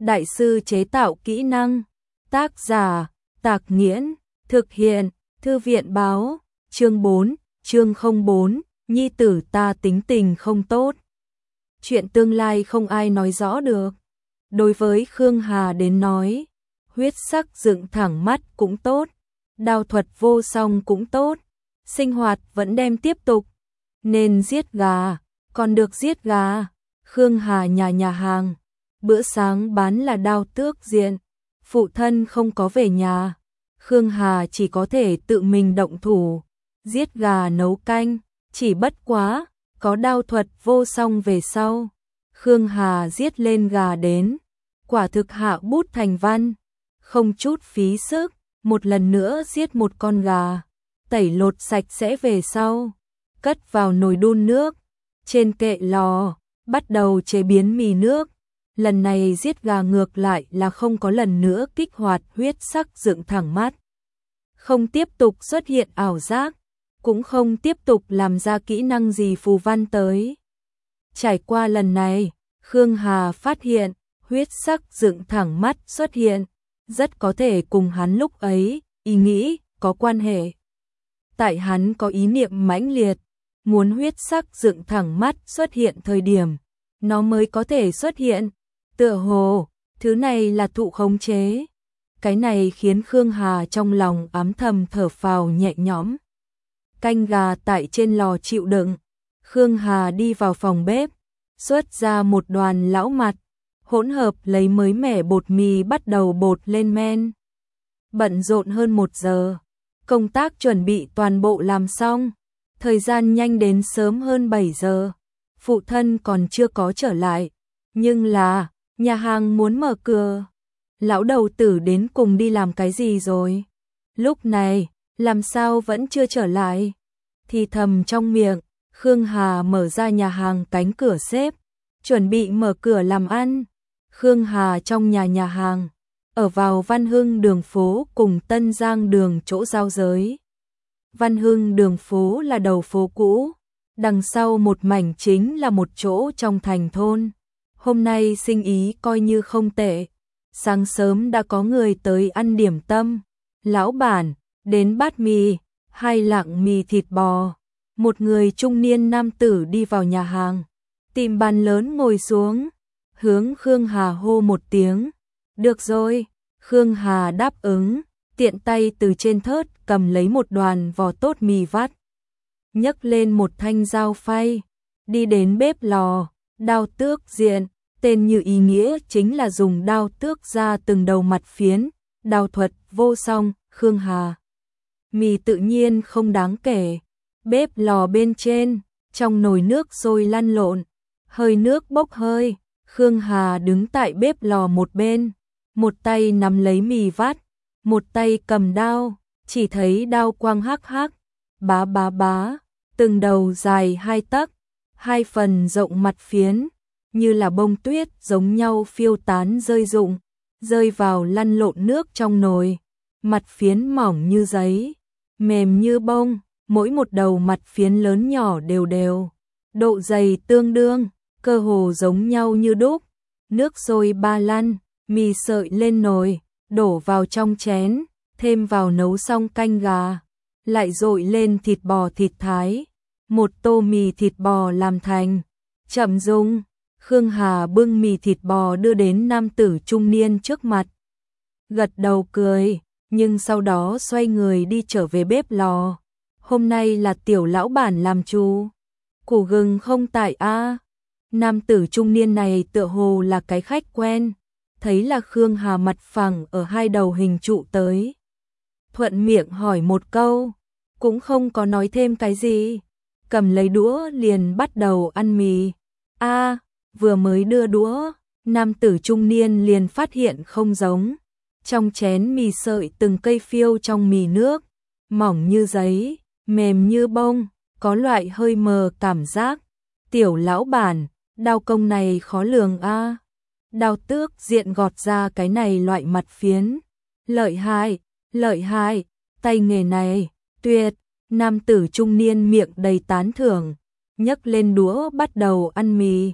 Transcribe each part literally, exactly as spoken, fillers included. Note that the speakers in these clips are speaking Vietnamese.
đại sư chế tạo kỹ năng. Tác giả, Tạc Nghiễn, thực hiện, Thư viện báo, chương bốn, chương không bốn, nhi tử ta tính tình không tốt. Chuyện tương lai không ai nói rõ được. Đối với Khương Hà đến nói, huyết sắc dựng thẳng mắt cũng tốt, đao thuật vô song cũng tốt, sinh hoạt vẫn đem tiếp tục. Nên giết gà, còn được giết gà. Khương Hà nhà nhà hàng, bữa sáng bán là đao tước diện, phụ thân không có về nhà, Khương Hà chỉ có thể tự mình động thủ, giết gà nấu canh, chỉ bất quá, có đao thuật vô song về sau. Khương Hà giết lên gà đến, quả thực hạ bút thành văn, không chút phí sức, một lần nữa giết một con gà, tẩy lột sạch sẽ về sau, cất vào nồi đun nước, trên kệ lò, bắt đầu chế biến mì nước. Lần này giết gà ngược lại là không có lần nữa kích hoạt huyết sắc dựng thẳng mắt. Không tiếp tục xuất hiện ảo giác, cũng không tiếp tục làm ra kỹ năng gì phù văn tới. Trải qua lần này, Khương Hà phát hiện, huyết sắc dựng thẳng mắt xuất hiện, rất có thể cùng hắn lúc ấy, ý nghĩ, có quan hệ. Tại hắn có ý niệm mãnh liệt, muốn huyết sắc dựng thẳng mắt xuất hiện thời điểm, nó mới có thể xuất hiện. Tựa hồ, thứ này là thụ khống chế. Cái này khiến Khương Hà trong lòng ám thầm thở phào nhẹ nhõm. Canh gà tại trên lò chịu đựng, Khương Hà đi vào phòng bếp, xuất ra một đoàn lão mặt, hỗn hợp lấy mới mẻ bột mì bắt đầu bột lên men. Bận rộn hơn một giờ, công tác chuẩn bị toàn bộ làm xong, thời gian nhanh đến sớm hơn bảy giờ, phụ thân còn chưa có trở lại, nhưng là, nhà hàng muốn mở cửa. Lão đầu tử đến cùng đi làm cái gì rồi? Lúc này, làm sao vẫn chưa trở lại? Thì thầm trong miệng, Khương Hà mở ra nhà hàng cánh cửa xếp, chuẩn bị mở cửa làm ăn. Khương Hà trong nhà nhà hàng, ở vào Văn Hưng đường phố cùng Tân Giang đường chỗ giao giới. Văn Hưng đường phố là đầu phố cũ, đằng sau một mảnh chính là một chỗ trong thành thôn. Hôm nay sinh ý coi như không tệ. Sáng sớm đã có người tới ăn điểm tâm. Lão bản, đến bát mì, hai lạng mì thịt bò. Một người trung niên nam tử đi vào nhà hàng, tìm bàn lớn ngồi xuống, hướng Khương Hà hô một tiếng. Được rồi, Khương Hà đáp ứng, tiện tay từ trên thớt cầm lấy một đoàn vò tốt mì vắt. Nhấc lên một thanh dao phay, đi đến bếp lò, đao tước diện. Tên như ý nghĩa chính là dùng đao tước ra từng đầu mặt phiến, đao thuật vô song. Khương Hà. Mì tự nhiên không đáng kể. Bếp lò bên trên, trong nồi nước sôi lăn lộn, hơi nước bốc hơi. Khương Hà đứng tại bếp lò một bên, một tay nắm lấy mì vắt, một tay cầm đao, chỉ thấy đao quang hắc hắc, bá bá bá, từng đầu dài hai tấc, hai phần rộng mặt phiến, như là bông tuyết giống nhau phiêu tán rơi rụng, rơi vào lăn lộn nước trong nồi. Mặt phiến mỏng như giấy, mềm như bông, mỗi một đầu mặt phiến lớn nhỏ đều đều, độ dày tương đương, cơ hồ giống nhau như đúc. Nước sôi ba lăn, mì sợi lên nồi, đổ vào trong chén, thêm vào nấu xong canh gà, lại dội lên thịt bò thịt thái, một tô mì thịt bò làm thành. Chậm dùng. Khương Hà bưng mì thịt bò đưa đến nam tử trung niên trước mặt. Gật đầu cười, nhưng sau đó xoay người đi trở về bếp lò. Hôm nay là tiểu lão bản làm chủ. Củ gừng không tại a. Nam tử trung niên này tựa hồ là cái khách quen. Thấy là Khương Hà mặt phẳng ở hai đầu hình trụ tới. Thuận miệng hỏi một câu, cũng không có nói thêm cái gì. Cầm lấy đũa liền bắt đầu ăn mì. A. Vừa mới đưa đũa, nam tử trung niên liền phát hiện không giống. Trong chén mì sợi từng cây phiêu trong mì nước, mỏng như giấy, mềm như bông, có loại hơi mờ cảm giác. Tiểu lão bản, đao công này khó lường a. Đao tước diện gọt ra cái này loại mặt phiến. Lợi hại, lợi hại, tay nghề này, tuyệt. Nam tử trung niên miệng đầy tán thưởng, nhấc lên đũa bắt đầu ăn mì.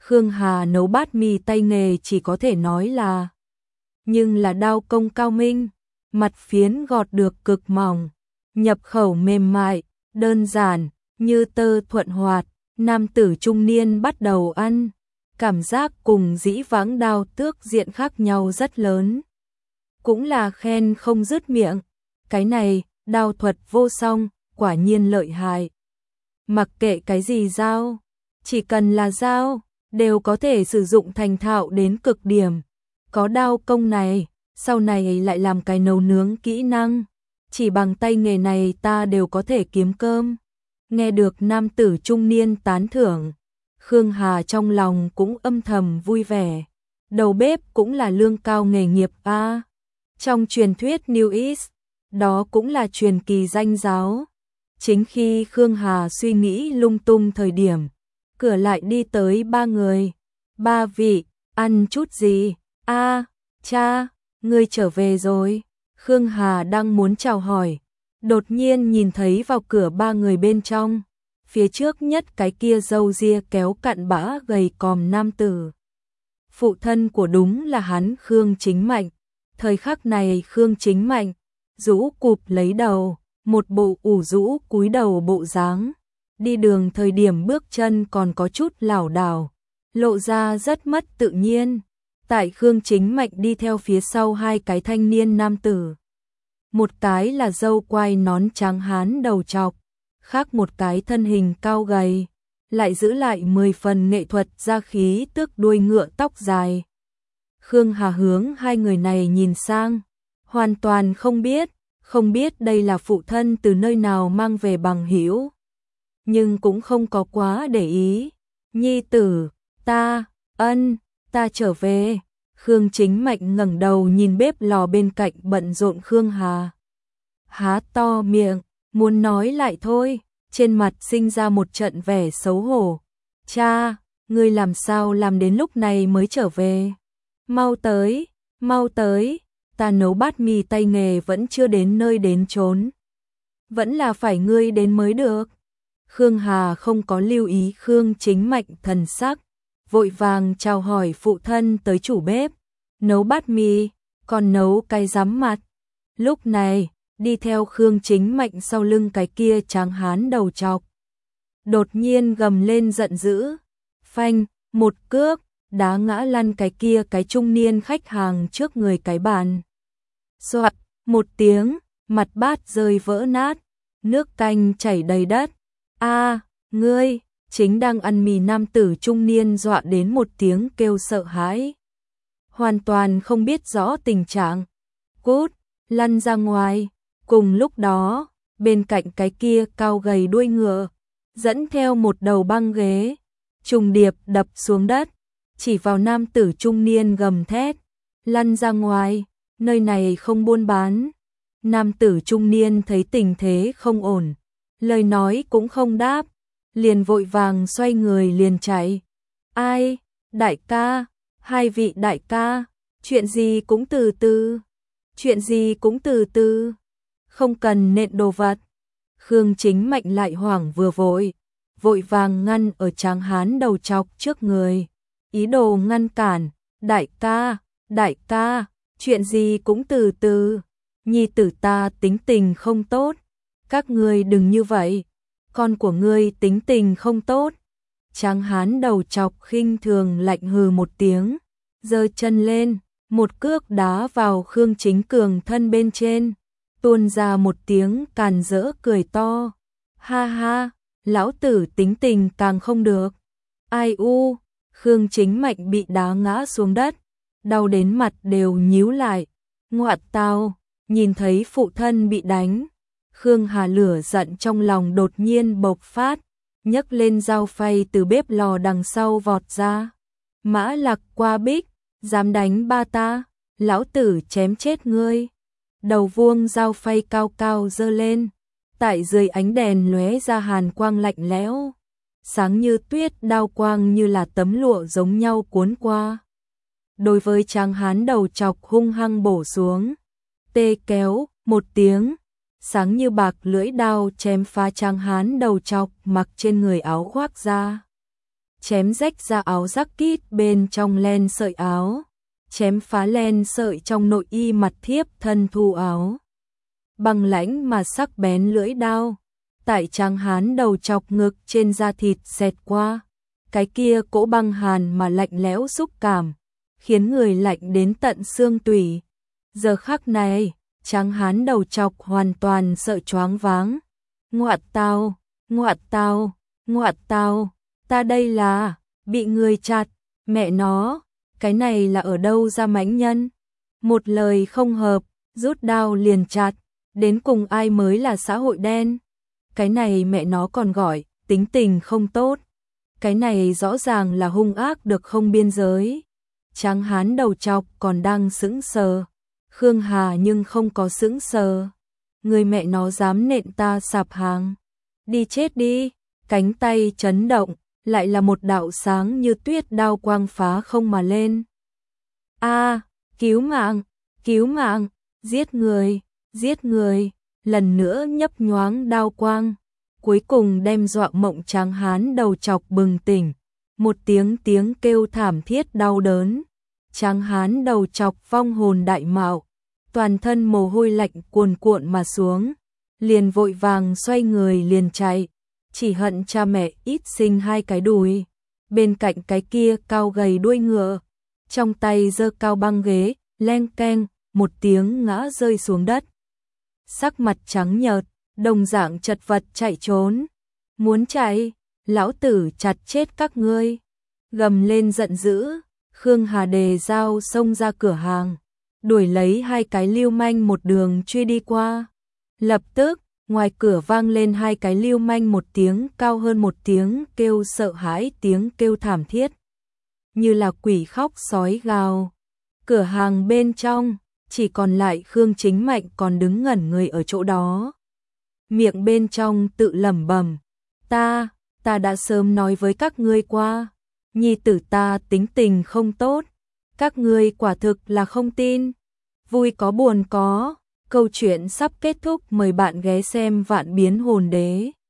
Khương Hà nấu bát mì tay nghề chỉ có thể nói là, nhưng là đao công cao minh, mặt phiến gọt được cực mỏng, nhập khẩu mềm mại, đơn giản, như tơ thuận hoạt. Nam tử trung niên bắt đầu ăn, cảm giác cùng dĩ vãng đao tước diện khác nhau rất lớn. Cũng là khen không dứt miệng, cái này, đao thuật vô song, quả nhiên lợi hại. Mặc kệ cái gì dao, chỉ cần là dao, đều có thể sử dụng thành thạo đến cực điểm. Có đao công này, sau này lại làm cái nấu nướng kỹ năng, chỉ bằng tay nghề này ta đều có thể kiếm cơm. Nghe được nam tử trung niên tán thưởng, Khương Hà trong lòng cũng âm thầm vui vẻ. Đầu bếp cũng là lương cao nghề nghiệp a. Trong truyền thuyết New East, đó cũng là truyền kỳ danh giáo. Chính khi Khương Hà suy nghĩ lung tung thời điểm, cửa lại đi tới ba người. Ba vị, ăn chút gì? A, cha, ngươi trở về rồi. Khương Hà đang muốn chào hỏi, đột nhiên nhìn thấy vào cửa ba người bên trong. Phía trước nhất cái kia râu ria kéo cặn bã gầy còm nam tử. Phụ thân của đúng là hắn Khương Chính Mạnh. Thời khắc này Khương Chính Mạnh rũ cụp lấy đầu, một bộ ủ rũ cúi đầu bộ dáng. Đi đường thời điểm bước chân còn có chút lảo đảo, lộ ra rất mất tự nhiên. Tại Khương Chính Mạnh đi theo phía sau hai cái thanh niên nam tử. Một cái là râu quai nón trắng hán đầu trọc, khác một cái thân hình cao gầy, lại giữ lại mười phần nghệ thuật ra khí tước đuôi ngựa tóc dài. Khương Hà hướng hai người này nhìn sang, hoàn toàn không biết, không biết đây là phụ thân từ nơi nào mang về bằng hữu, nhưng cũng không có quá để ý. Nhi tử, ta, ân, ta trở về. Khương Chính Mạnh ngẩng đầu nhìn bếp lò bên cạnh bận rộn Khương Hà. Há to miệng, muốn nói lại thôi, trên mặt sinh ra một trận vẻ xấu hổ. Cha, ngươi làm sao làm đến lúc này mới trở về? Mau tới, mau tới, ta nấu bát mì tay nghề vẫn chưa đến nơi đến chốn. Vẫn là phải ngươi đến mới được. Khương Hà không có lưu ý Khương Chính Mạnh thần sắc, vội vàng chào hỏi phụ thân tới chủ bếp, nấu bát mì, còn nấu cái rắm mặt. Lúc này, đi theo Khương Chính Mạnh sau lưng cái kia tráng hán đầu trọc. Đột nhiên gầm lên giận dữ, phanh, một cước, đá ngã lăn cái kia cái trung niên khách hàng trước người cái bàn. Soạt, một tiếng, mặt bát rơi vỡ nát, nước canh chảy đầy đất. A, ngươi, chính đang ăn mì nam tử trung niên dọa đến một tiếng kêu sợ hãi. Hoàn toàn không biết rõ tình trạng. Cút, lăn ra ngoài. Cùng lúc đó, bên cạnh cái kia cao gầy đuôi ngựa, dẫn theo một đầu băng ghế, trùng điệp đập xuống đất, chỉ vào nam tử trung niên gầm thét, lăn ra ngoài, nơi này không buôn bán. Nam tử trung niên thấy tình thế không ổn, lời nói cũng không đáp, liền vội vàng xoay người liền chạy. Ai, đại ca, hai vị đại ca, chuyện gì cũng từ từ, chuyện gì cũng từ từ, không cần nện đồ vật. Khương Chính Mạnh lại hoảng vừa vội, vội vàng ngăn ở tráng hán đầu trọc trước người, ý đồ ngăn cản. Đại ca, đại ca, chuyện gì cũng từ từ, nhi tử ta tính tình không tốt, các ngươi đừng như vậy, con của ngươi tính tình không tốt. Tráng hán đầu trọc khinh thường lạnh hừ một tiếng, giơ chân lên, một cước đá vào Khương Chính Cường thân bên trên, tuôn ra một tiếng càn rỡ cười to. Ha ha, lão tử tính tình càng không được. Ai u, Khương Chính Mạnh bị đá ngã xuống đất, đau đến mặt đều nhíu lại. Ngoạn tao, nhìn thấy phụ thân bị đánh, Khương Hà lửa giận trong lòng đột nhiên bộc phát, nhấc lên dao phay từ bếp lò đằng sau vọt ra. Mã Lạc qua bích, dám đánh ba ta, lão tử chém chết ngươi. Đầu vuông dao phay cao cao giơ lên, tại dưới ánh đèn lóe ra hàn quang lạnh lẽo, sáng như tuyết, đao quang như là tấm lụa giống nhau cuốn qua. Đối với tráng hán đầu trọc hung hăng bổ xuống, tê kéo, một tiếng, sáng như bạc lưỡi đao chém phá tráng hán đầu trọc mặc trên người áo khoác ra. chém rách ra áo jacket bên trong len sợi áo, chém phá len sợi trong nội y mặt thiếp thân thu áo. Băng lãnh mà sắc bén lưỡi đao, tại tráng hán đầu chọc ngực trên da thịt xẹt qua, cái kia cỗ băng hàn mà lạnh lẽo xúc cảm, khiến người lạnh đến tận xương tủy. Giờ khắc này, tráng hán đầu chọc hoàn toàn sợ choáng váng. Ngoạt tao, ngoạt tao, ngoạt tao, ta đây là bị người chặt, mẹ nó, cái này là ở đâu ra mãnh nhân? Một lời không hợp, rút đao liền chặt, đến cùng ai mới là xã hội đen? Cái này mẹ nó còn gọi tính tình không tốt. Cái này rõ ràng là hung ác được không biên giới. Tráng hán đầu chọc còn đang sững sờ. Khương Hà nhưng không có sững sờ. Người mẹ nó dám nện ta sạp hàng. Đi chết đi. Cánh tay chấn động, lại là một đạo sáng như tuyết đao quang phá không mà lên. A, cứu mạng, cứu mạng, giết người, giết người, lần nữa nhấp nhoáng đao quang, cuối cùng đem dọa mộng tráng hán đầu chọc bừng tỉnh, một tiếng tiếng kêu thảm thiết đau đớn. Tráng hán đầu chọc vong hồn đại mạo, toàn thân mồ hôi lạnh cuồn cuộn mà xuống, liền vội vàng xoay người liền chạy, chỉ hận cha mẹ ít sinh hai cái đùi. Bên cạnh cái kia cao gầy đuôi ngựa, trong tay giơ cao băng ghế, leng keng, một tiếng ngã rơi xuống đất. Sắc mặt trắng nhợt, đồng dạng chật vật chạy trốn. Muốn chạy, lão tử chặt chết các ngươi. Gầm lên giận dữ, Khương Hà đề dao xông ra cửa hàng, đuổi lấy hai cái lưu manh một đường truy đi qua. Lập tức, ngoài cửa vang lên hai cái lưu manh một tiếng cao hơn một tiếng kêu sợ hãi, tiếng kêu thảm thiết, như là quỷ khóc sói gào. Cửa hàng bên trong, chỉ còn lại Khương Chính Mạnh còn đứng ngẩn người ở chỗ đó. Miệng bên trong tự lẩm bẩm, ta, ta đã sớm nói với các ngươi qua, nhi tử ta tính tình không tốt, các ngươi quả thực là không tin. Vui có buồn có, câu chuyện sắp kết thúc, mời bạn ghé xem Vạn Biến Hồn Đế.